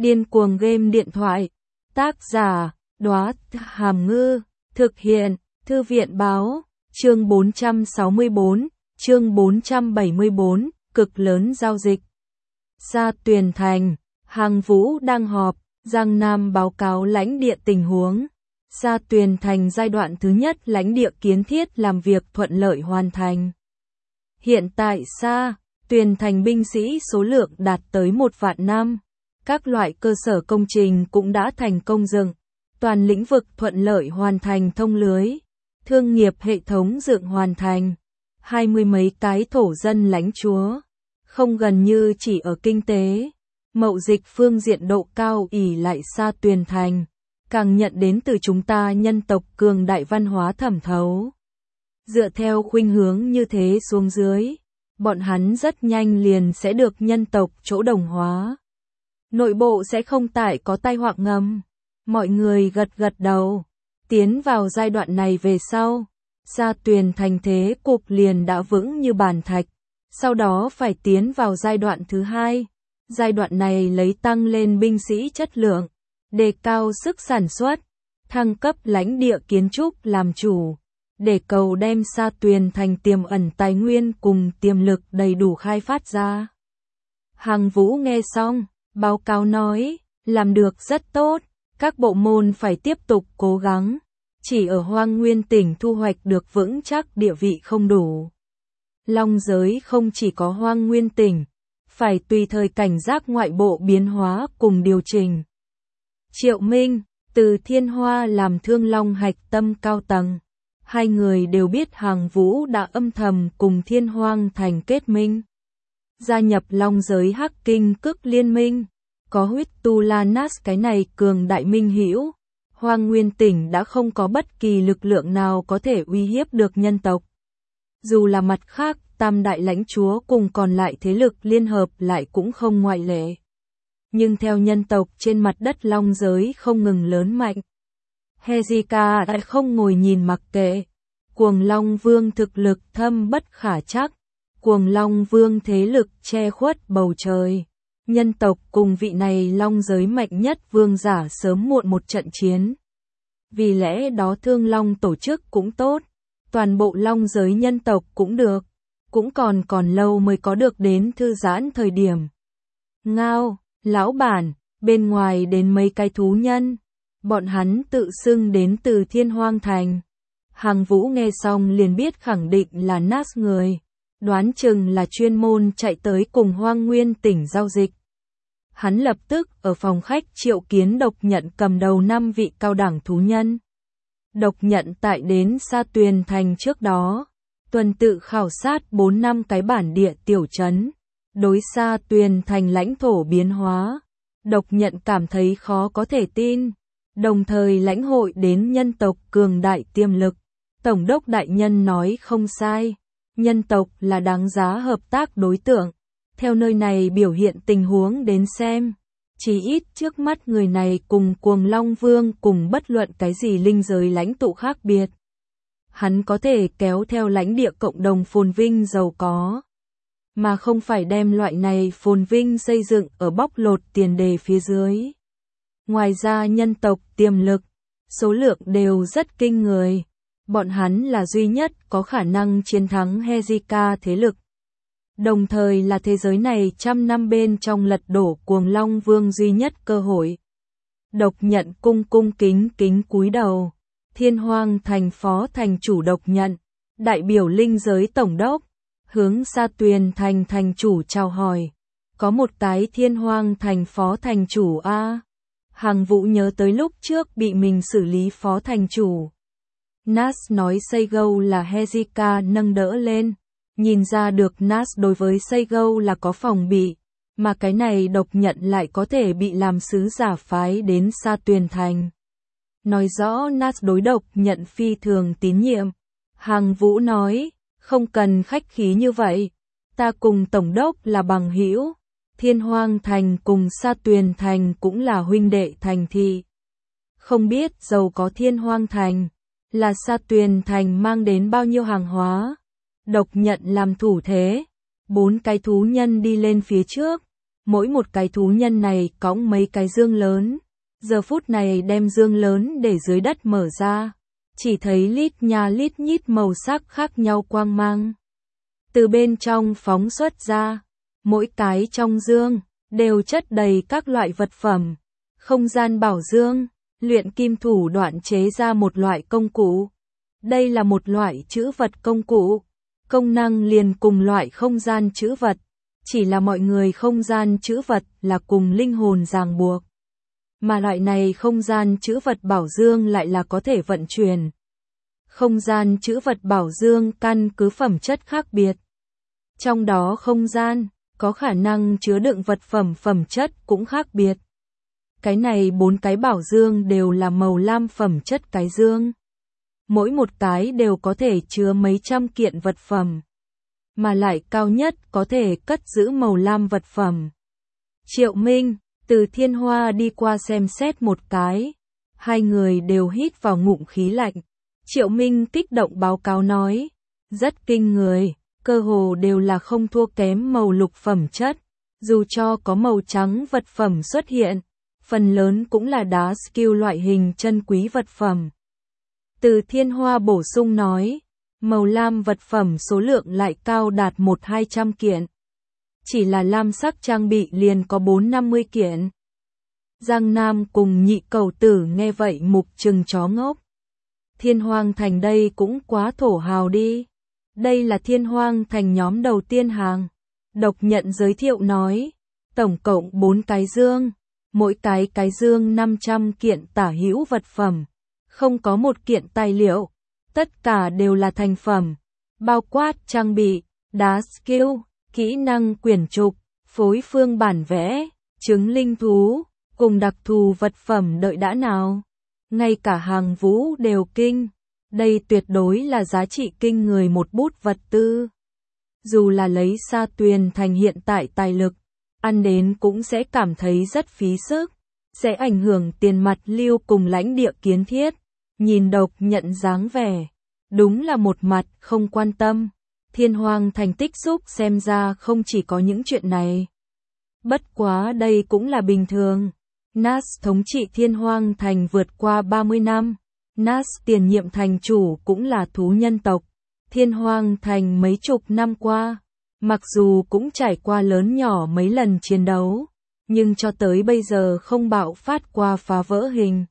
Điên cuồng game điện thoại. Tác giả, Đóa Hàm Ngư. Thực hiện, Thư viện báo. Chương 464, chương 474, cực lớn giao dịch. Sa Tuyền Thành, Hàng Vũ đang họp, Giang Nam báo cáo lãnh địa tình huống. Sa Tuyền Thành giai đoạn thứ nhất lãnh địa kiến thiết làm việc thuận lợi hoàn thành. Hiện tại Sa Tuyền Thành binh sĩ số lượng đạt tới 1.000.000. Các loại cơ sở công trình cũng đã thành công dựng. Toàn lĩnh vực thuận lợi hoàn thành thông lưới. Thương nghiệp hệ thống dựng hoàn thành. 20 mấy cái thổ dân lãnh chúa. Không gần như chỉ ở kinh tế. Mậu dịch phương diện độ cao ỷ lại Sa Tuyền Thành. Càng nhận đến từ chúng ta nhân tộc cường đại văn hóa thẩm thấu. Dựa theo khuynh hướng như thế xuống dưới, bọn hắn rất nhanh liền sẽ được nhân tộc chỗ đồng hóa. Nội bộ sẽ không tại có tai họa ngầm. Mọi người gật gật đầu. Tiến vào giai đoạn này về sau, Sa Tuyền Thành thế cục liền đã vững như bàn thạch. Sau đó phải tiến vào giai đoạn thứ hai. Giai đoạn này lấy tăng lên binh sĩ chất lượng, đề cao sức sản xuất, thăng cấp lãnh địa kiến trúc làm chủ, để cầu đem Sa Tuyền Thành tiềm ẩn tài nguyên cùng tiềm lực đầy đủ khai phát ra. Hàng Vũ nghe xong, báo cáo nói, làm được rất tốt, các bộ môn phải tiếp tục cố gắng, chỉ ở Hoang Nguyên tỉnh thu hoạch được vững chắc địa vị không đủ. Long giới không chỉ có Hoang Nguyên tỉnh, phải tùy thời cảnh giác ngoại bộ biến hóa cùng điều chỉnh. Triệu Minh, từ Thiên Hoa làm Thương Long hạch tâm cao tầng. Hai người đều biết Hàng Vũ đã âm thầm cùng Thiên Hoang thành kết minh. Gia nhập Long giới Hắc Kinh Cức liên minh. Có huyết tu la nas cái này cường đại minh hữu. Hoang Nguyên tỉnh đã không có bất kỳ lực lượng nào có thể uy hiếp được nhân tộc. Dù là mặt khác, tam đại lãnh chúa cùng còn lại thế lực liên hợp lại cũng không ngoại lệ. Nhưng theo nhân tộc trên mặt đất Long giới không ngừng lớn mạnh. Hezekiah đã không ngồi nhìn mặc kệ. Cuồng Long Vương thực lực thâm bất khả trắc. Cuồng Long Vương thế lực che khuất bầu trời. Nhân tộc cùng vị này Long giới mạnh nhất vương giả sớm muộn một trận chiến. Vì lẽ đó Thương Long tổ chức cũng tốt. Toàn bộ Long giới nhân tộc cũng được. Cũng còn lâu mới có được đến thư giãn thời điểm. Ngao, lão bản, bên ngoài đến mấy cái thú nhân. Bọn hắn tự xưng đến từ Thiên Hoang Thành. Hàng Vũ nghe xong liền biết khẳng định là Nas người. Đoán chừng là chuyên môn chạy tới cùng Hoang Nguyên tỉnh giao dịch. Hắn lập tức ở phòng khách triệu kiến Độc Nhận cầm đầu 5 vị cao đẳng thú nhân. Độc Nhận tại đến Sa Tuyền Thành trước đó. Tuần tự khảo sát 4 năm cái bản địa tiểu trấn. Đối Sa Tuyền Thành lãnh thổ biến hóa. Độc Nhận cảm thấy khó có thể tin. Đồng thời lãnh hội đến nhân tộc cường đại tiềm lực. Tổng đốc đại nhân nói không sai. Nhân tộc là đáng giá hợp tác đối tượng. Theo nơi này biểu hiện tình huống đến xem. Chỉ ít trước mắt người này cùng Cuồng Long Vương cùng bất luận cái gì linh giới lãnh tụ khác biệt. Hắn có thể kéo theo lãnh địa cộng đồng phồn vinh giàu có. Mà không phải đem loại này phồn vinh xây dựng ở bóc lột tiền đề phía dưới. Ngoài ra nhân tộc tiềm lực, số lượng đều rất kinh người. Bọn hắn là duy nhất có khả năng chiến thắng Hezekiah thế lực. Đồng thời là thế giới này trăm năm bên trong lật đổ Cuồng Long Vương duy nhất cơ hội. Độc Nhận cung kính cúi đầu. Thiên Hoang thành phó thành chủ Độc Nhận, đại biểu linh giới tổng đốc, hướng Sa Tuyền Thành thành chủ chào hỏi. Có một cái Thiên Hoang thành phó thành chủ a. Hàng Vũ nhớ tới lúc trước bị mình xử lý phó thành chủ. Nas nói Seigo là Hezekiah nâng đỡ lên. Nhìn ra được Nas đối với Seigo là có phòng bị. Mà cái này Độc Nhận lại có thể bị làm sứ giả phái đến Sa Tuyền Thành. Nói rõ Nas đối Độc Nhận phi thường tín nhiệm. Hàng Vũ nói, không cần khách khí như vậy. Ta cùng Tổng đốc là bằng hữu. Thiên Hoang Thành cùng Sa Tuyền Thành cũng là huynh đệ thành thị. Không biết giàu có Thiên Hoang Thành, là Sa Tuyền Thành mang đến bao nhiêu hàng hóa. Độc Nhận làm thủ thế. 4 cái thú nhân đi lên phía trước. Mỗi một cái thú nhân này cõng mấy cái dương lớn. Giờ phút này đem dương lớn để dưới đất mở ra. Chỉ thấy lít nha lít nhít màu sắc khác nhau quang mang. Từ bên trong phóng xuất ra. Mỗi cái trong dương đều chất đầy các loại vật phẩm. Không gian bảo dương, luyện kim thủ đoạn chế ra một loại công cụ. Đây là một loại trữ vật công cụ. Công năng liền cùng loại không gian trữ vật. Chỉ là mọi người không gian trữ vật là cùng linh hồn ràng buộc. Mà loại này không gian trữ vật bảo dương lại là có thể vận chuyển. Không gian trữ vật bảo dương căn cứ phẩm chất khác biệt. Trong đó không gian có khả năng chứa đựng vật phẩm phẩm chất cũng khác biệt. Cái này 4 cái bảo dương đều là màu lam phẩm chất cái dương. Mỗi một cái đều có thể chứa mấy trăm kiện vật phẩm. Mà lại cao nhất có thể cất giữ màu lam vật phẩm. Triệu Minh, Từ Thiên Hoa đi qua xem xét một cái. Hai người đều hít vào ngụm khí lạnh. Triệu Minh kích động báo cáo nói. Rất kinh người, cơ hồ đều là không thua kém màu lục phẩm chất. Dù cho có màu trắng vật phẩm xuất hiện, phần lớn cũng là đá skill loại hình chân quý vật phẩm. Từ Thiên Hoa bổ sung nói. Màu lam vật phẩm số lượng lại cao đạt 1-200 kiện. Chỉ là lam sắc trang bị liền có 4-50 kiện. Giang Nam cùng Nhị Cẩu Tử nghe vậy mục trừng chó ngốc. Thiên Hoang Thành đây cũng quá thổ hào đi. Đây là Thiên Hoang Thành nhóm đầu tiên hàng. Độc Nhận giới thiệu nói. Tổng cộng 4 cái dương. Mỗi cái dương 500 kiện tả hữu vật phẩm. Không có một kiện tài liệu. Tất cả đều là thành phẩm. Bao quát trang bị, đá skill, kỹ năng quyển trục, phối phương bản vẽ, trứng linh thú, cùng đặc thù vật phẩm đợi đã nào. Ngay cả hàng vũ đều kinh. Đây tuyệt đối là giá trị kinh người một bút vật tư. Dù là lấy Sa Tuyền Thành hiện tại tài lực, ăn đến cũng sẽ cảm thấy rất phí sức. Sẽ ảnh hưởng tiền mặt lưu cùng lãnh địa kiến thiết. Nhìn Độc Nhận dáng vẻ. Đúng là một mặt không quan tâm. Thiên Hoang Thành tích xúc xem ra không chỉ có những chuyện này. Bất quá đây cũng là bình thường. Nas thống trị Thiên Hoang Thành vượt qua 30 năm. Nas tiền nhiệm thành chủ cũng là thú nhân tộc. Thiên Hoang Thành mấy chục năm qua, mặc dù cũng trải qua lớn nhỏ mấy lần chiến đấu, nhưng cho tới bây giờ không bạo phát qua phá vỡ hình.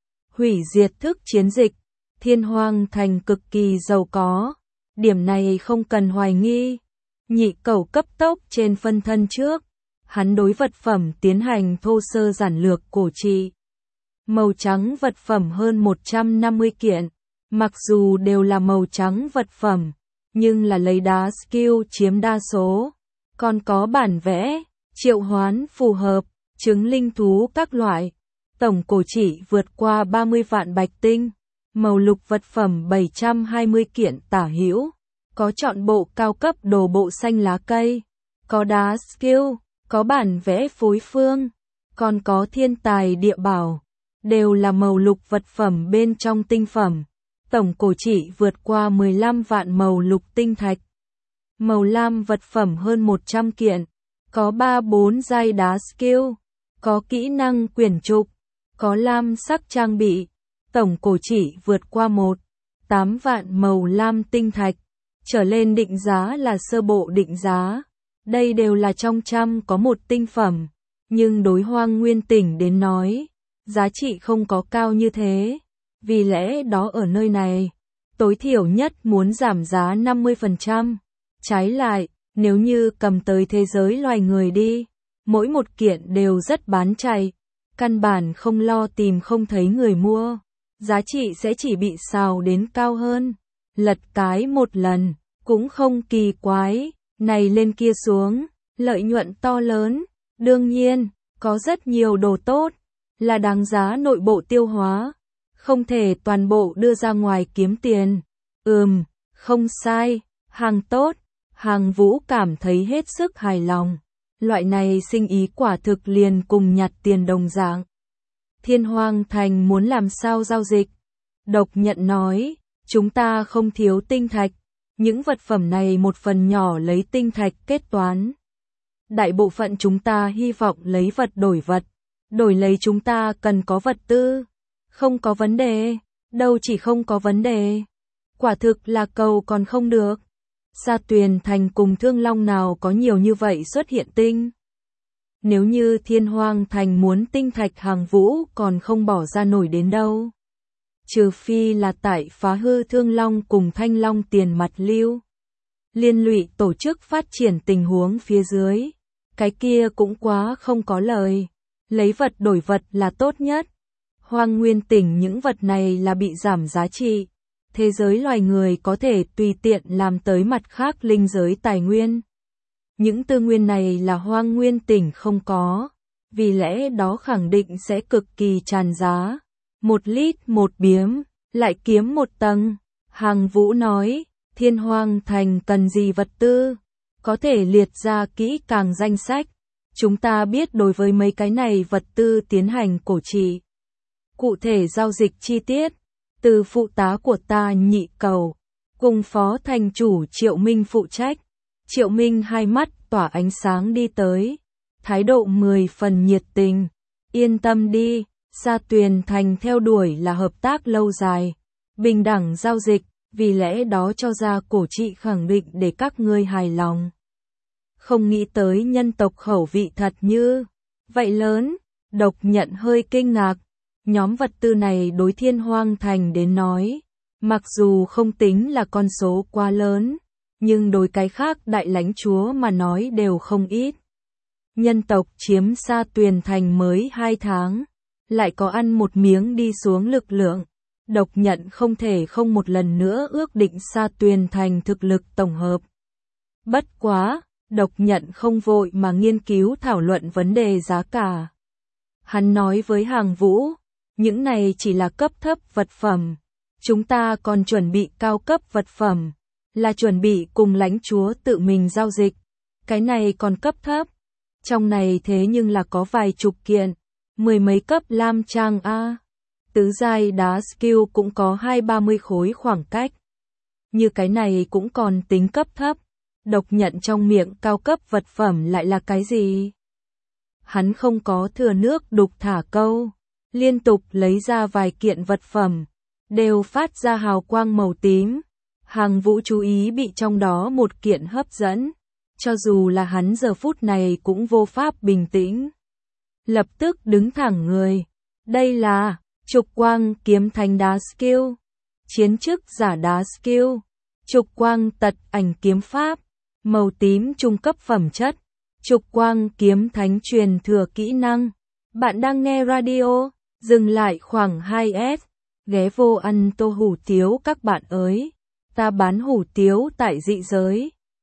Hủy diệt thức chiến dịch. Thiên Hoang Thành cực kỳ giàu có. Điểm này không cần hoài nghi. Nhị Cẩu cấp tốc trên phân thân trước. Hắn đối vật phẩm tiến hành thô sơ giản lược cổ trị. Màu trắng vật phẩm hơn 150 kiện. Mặc dù đều là màu trắng vật phẩm, nhưng là lấy đá skill chiếm đa số. Còn có bản vẽ, triệu hoán phù hợp, trứng linh thú các loại. Tổng cổ trị vượt qua 30 vạn bạch tinh. Màu lục vật phẩm 720 kiện tả hữu. Có chọn bộ cao cấp đồ bộ xanh lá cây. Có đá skill, có bản vẽ phối phương. Còn có thiên tài địa bảo. Đều là màu lục vật phẩm bên trong tinh phẩm. Tổng cổ trị vượt qua 15 vạn màu lục tinh thạch. Màu lam vật phẩm hơn 100 kiện. Có 3-4 giai đá skill. Có kỹ năng quyển trục. Có lam sắc trang bị. Tổng cổ trị vượt qua 1,8 vạn màu lam tinh thạch. Trở lên định giá là sơ bộ định giá. Đây đều là trong trăm có một tinh phẩm. Nhưng đối Hoang Nguyên Tỉnh đến nói, giá trị không có cao như thế. Vì lẽ đó ở nơi này, tối thiểu nhất muốn giảm giá 50%. Trái lại, nếu như cầm tới thế giới loài người đi, mỗi một kiện đều rất bán chạy. Căn bản không lo tìm không thấy người mua. Giá trị sẽ chỉ bị xào đến cao hơn. Lật cái một lần, cũng không kỳ quái. Này lên kia xuống, lợi nhuận to lớn. Đương nhiên, có rất nhiều đồ tốt, là đáng giá nội bộ tiêu hóa. Không thể toàn bộ đưa ra ngoài kiếm tiền. Không sai, hàng tốt. Hàng Vũ cảm thấy hết sức hài lòng. Loại này sinh ý quả thực liền cùng nhặt tiền đồng dạng. Thiên Hoang Thành muốn làm sao giao dịch? Độc Nhận nói, chúng ta không thiếu tinh thạch. Những vật phẩm này một phần nhỏ lấy tinh thạch kết toán. Đại bộ phận chúng ta hy vọng lấy vật, đổi lấy chúng ta cần có vật tư. Không có vấn đề, đâu chỉ không có vấn đề. Quả thực là cầu còn không được. Sa Tuyền Thành cùng Thương Long nào có nhiều như vậy xuất hiện tinh. Nếu như Thiên Hoang Thành muốn tinh thạch hàng vũ còn không bỏ ra nổi đến đâu. Trừ phi là tại phá hư Thương Long cùng Thanh Long tiền mặt lưu. Liên lụy tổ chức phát triển tình huống phía dưới. Cái kia cũng quá không có lời. Lấy vật đổi vật là tốt nhất. Hoang Nguyên Tỉnh những vật này là bị giảm giá trị. Thế giới loài người có thể tùy tiện làm tới mặt khác linh giới tài nguyên. Những tư nguyên này là Hoang Nguyên Tỉnh không có. Vì lẽ đó khẳng định sẽ cực kỳ tràn giá. 1 lít 1 biếm, lại kiếm 1 tầng. Hàng Vũ nói, Thiên Hoang Thành cần gì vật tư? Có thể liệt ra kỹ càng danh sách. Chúng ta biết đối với mấy cái này vật tư tiến hành cổ trị. Cụ thể giao dịch chi tiết, từ phụ tá của ta Nhị Cầu, cùng phó thành chủ Triệu Minh phụ trách. Triệu Minh hai mắt tỏa ánh sáng đi tới, thái độ 10 phần nhiệt tình. Yên tâm đi, Sa Tuyền Thành theo đuổi là hợp tác lâu dài, bình đẳng giao dịch, vì lẽ đó cho ra cổ trị khẳng định để các ngươi hài lòng. Không nghĩ tới nhân tộc khẩu vị thật như vậy lớn. Độc Nhận hơi kinh ngạc. Nhóm vật tư này đối Thiên Hoang Thành đến nói, mặc dù không tính là con số quá lớn, nhưng đối cái khác đại lãnh chúa mà nói đều không ít. Nhân tộc chiếm Sa Tuyền Thành mới 2 tháng, lại có ăn một miếng đi xuống lực lượng. Độc Nhận không thể không một lần nữa ước định Sa Tuyền Thành thực lực tổng hợp. Bất quá, Độc Nhận không vội mà nghiên cứu thảo luận vấn đề giá cả. Hắn nói với Hàng Vũ, những này chỉ là cấp thấp vật phẩm. Chúng ta còn chuẩn bị cao cấp vật phẩm, là chuẩn bị cùng lãnh chúa tự mình giao dịch. Cái này còn cấp thấp. Trong này thế nhưng là có vài chục kiện, 10 mấy cấp lam trang A. Tứ giai đá skill cũng có 20-30 khối khoảng cách. Như cái này cũng còn tính cấp thấp. Độc Nhận trong miệng cao cấp vật phẩm lại là cái gì? Hắn không có thừa nước đục thả câu, liên tục lấy ra vài kiện vật phẩm, đều phát ra hào quang màu tím. Hàng Vũ chú ý bị trong đó một kiện hấp dẫn, cho dù là hắn giờ phút này cũng vô pháp bình tĩnh. Lập tức đứng thẳng người. Đây là Trục Quang kiếm thánh đá skill, chiến chức giả đá skill, Trục Quang tật ảnh kiếm pháp, màu tím trung cấp phẩm chất, Trục Quang kiếm thánh truyền thừa kỹ năng. Bạn đang nghe radio, dừng lại khoảng 2S, ghé vô ăn tô hủ tiếu các bạn ơi. Ta bán hủ tiếu tại dị giới.